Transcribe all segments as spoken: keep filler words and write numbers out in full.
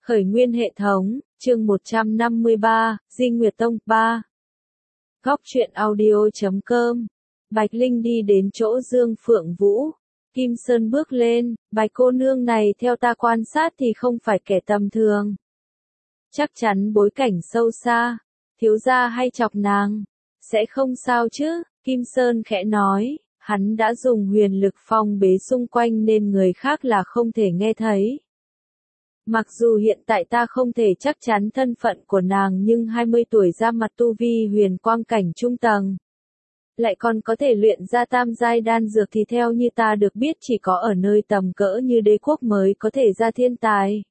Khởi nguyên hệ thống, chương một trăm năm mươi ba, Dinh Nguyệt Tông, ba. Góc truyện audio chấm com. Bạch Linh đi đến chỗ Dương Phượng Vũ. Kim Sơn bước lên, Bạch cô nương này theo ta quan sát thì không phải kẻ tầm thường. Chắc chắn bối cảnh sâu xa, thiếu gia hay chọc nàng, sẽ không sao chứ, Kim Sơn khẽ nói, hắn đã dùng huyền lực phong bế xung quanh nên người khác là không thể nghe thấy. Mặc dù hiện tại ta không thể chắc chắn thân phận của nàng nhưng hai mươi tuổi ra mặt tu vi huyền quang cảnh trung tầng. Lại còn có thể luyện ra tam giai đan dược thì theo như ta được biết chỉ có ở nơi tầm cỡ như đế quốc mới có thể ra thiên tài.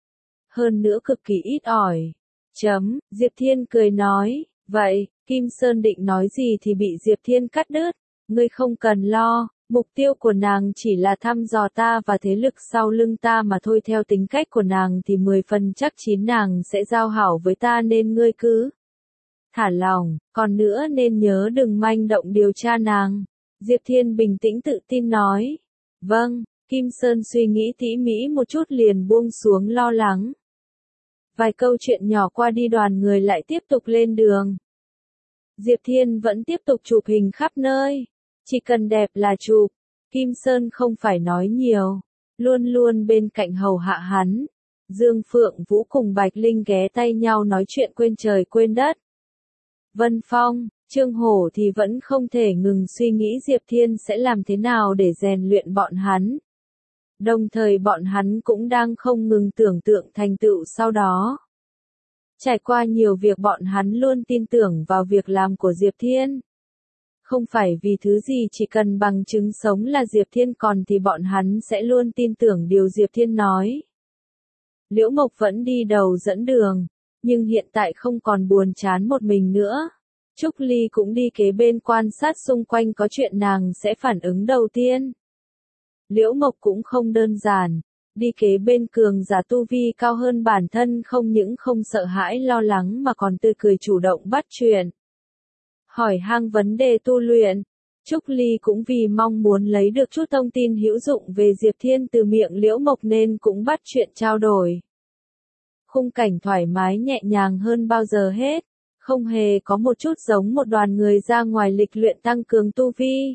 Hơn nữa cực kỳ ít ỏi. Chấm, Diệp Thiên cười nói, vậy, Kim Sơn định nói gì thì bị Diệp Thiên cắt đứt, ngươi không cần lo. Mục tiêu của nàng chỉ là thăm dò ta và thế lực sau lưng ta mà thôi, theo tính cách của nàng thì mười phần chắc chín nàng sẽ giao hảo với ta nên ngươi cứ thả lòng, còn nữa nên nhớ đừng manh động điều tra nàng. Diệp Thiên bình tĩnh tự tin nói. Vâng, Kim Sơn suy nghĩ tỉ mỉ một chút liền buông xuống lo lắng. Vài câu chuyện nhỏ qua đi đoàn người lại tiếp tục lên đường. Diệp Thiên vẫn tiếp tục chụp hình khắp nơi. Chỉ cần đẹp là chụp, Kim Sơn không phải nói nhiều, luôn luôn bên cạnh hầu hạ hắn. Dương Phượng Vũ cùng Bạch Linh ghé tay nhau nói chuyện quên trời quên đất. Vân Phong, Trương Hổ thì vẫn không thể ngừng suy nghĩ Diệp Thiên sẽ làm thế nào để rèn luyện bọn hắn. Đồng thời bọn hắn cũng đang không ngừng tưởng tượng thành tựu sau đó. Trải qua nhiều việc bọn hắn luôn tin tưởng vào việc làm của Diệp Thiên. Không phải vì thứ gì, chỉ cần bằng chứng sống là Diệp Thiên còn thì bọn hắn sẽ luôn tin tưởng điều Diệp Thiên nói. Liễu Mộc vẫn đi đầu dẫn đường, nhưng hiện tại không còn buồn chán một mình nữa. Trúc Ly cũng đi kế bên quan sát xung quanh có chuyện nàng sẽ phản ứng đầu tiên. Liễu Mộc cũng không đơn giản, đi kế bên cường giả tu vi cao hơn bản thân không những không sợ hãi lo lắng mà còn tươi cười chủ động bắt chuyện. Hỏi han vấn đề tu luyện, Trúc Ly cũng vì mong muốn lấy được chút thông tin hữu dụng về Diệp Thiên từ miệng Liễu Mộc nên cũng bắt chuyện trao đổi. Khung cảnh thoải mái nhẹ nhàng hơn bao giờ hết, không hề có một chút giống một đoàn người ra ngoài lịch luyện tăng cường tu vi.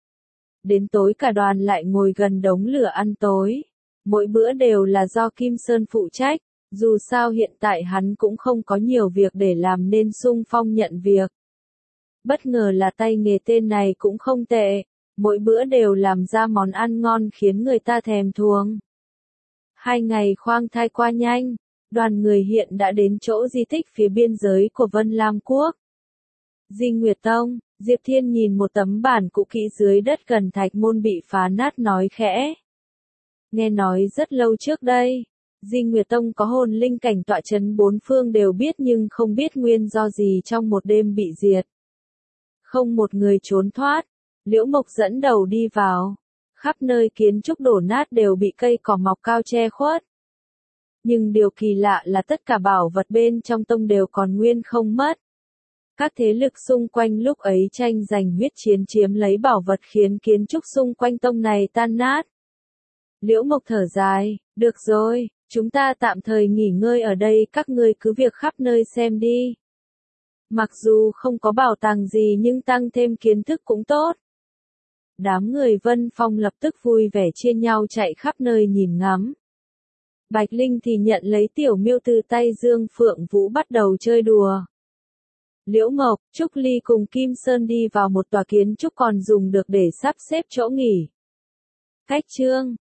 Đến tối cả đoàn lại ngồi gần đống lửa ăn tối, mỗi bữa đều là do Kim Sơn phụ trách, dù sao hiện tại hắn cũng không có nhiều việc để làm nên xung phong nhận việc. Bất ngờ là tay nghề tên này cũng không tệ, mỗi bữa đều làm ra món ăn ngon khiến người ta thèm thuồng. Hai ngày khoang thai qua nhanh, đoàn người hiện đã đến chỗ di tích phía biên giới của Vân Lam Quốc. Dinh Nguyệt Tông, Diệp Thiên nhìn một tấm bản cũ kỹ dưới đất gần thạch môn bị phá nát nói khẽ. Nghe nói rất lâu trước đây, Dinh Nguyệt Tông có hồn linh cảnh tọa chấn bốn phương đều biết nhưng không biết nguyên do gì trong một đêm bị diệt. Không một người trốn thoát, Liễu Mộc dẫn đầu đi vào, khắp nơi kiến trúc đổ nát đều bị cây cỏ mọc cao che khuất. Nhưng điều kỳ lạ là tất cả bảo vật bên trong tông đều còn nguyên không mất. Các thế lực xung quanh lúc ấy tranh giành huyết chiến chiếm lấy bảo vật khiến kiến trúc xung quanh tông này tan nát. Liễu Mộc thở dài, được rồi, chúng ta tạm thời nghỉ ngơi ở đây, các ngươi cứ việc khắp nơi xem đi. Mặc dù không có bảo tàng gì nhưng tăng thêm kiến thức cũng tốt. Đám người Vân Phong lập tức vui vẻ chia nhau chạy khắp nơi nhìn ngắm. Bạch Linh thì nhận lấy tiểu miêu từ tay Dương Phượng Vũ bắt đầu chơi đùa. Liễu Mộc, Trúc Ly cùng Kim Sơn đi vào một tòa kiến trúc còn dùng được để sắp xếp chỗ nghỉ. Cách chương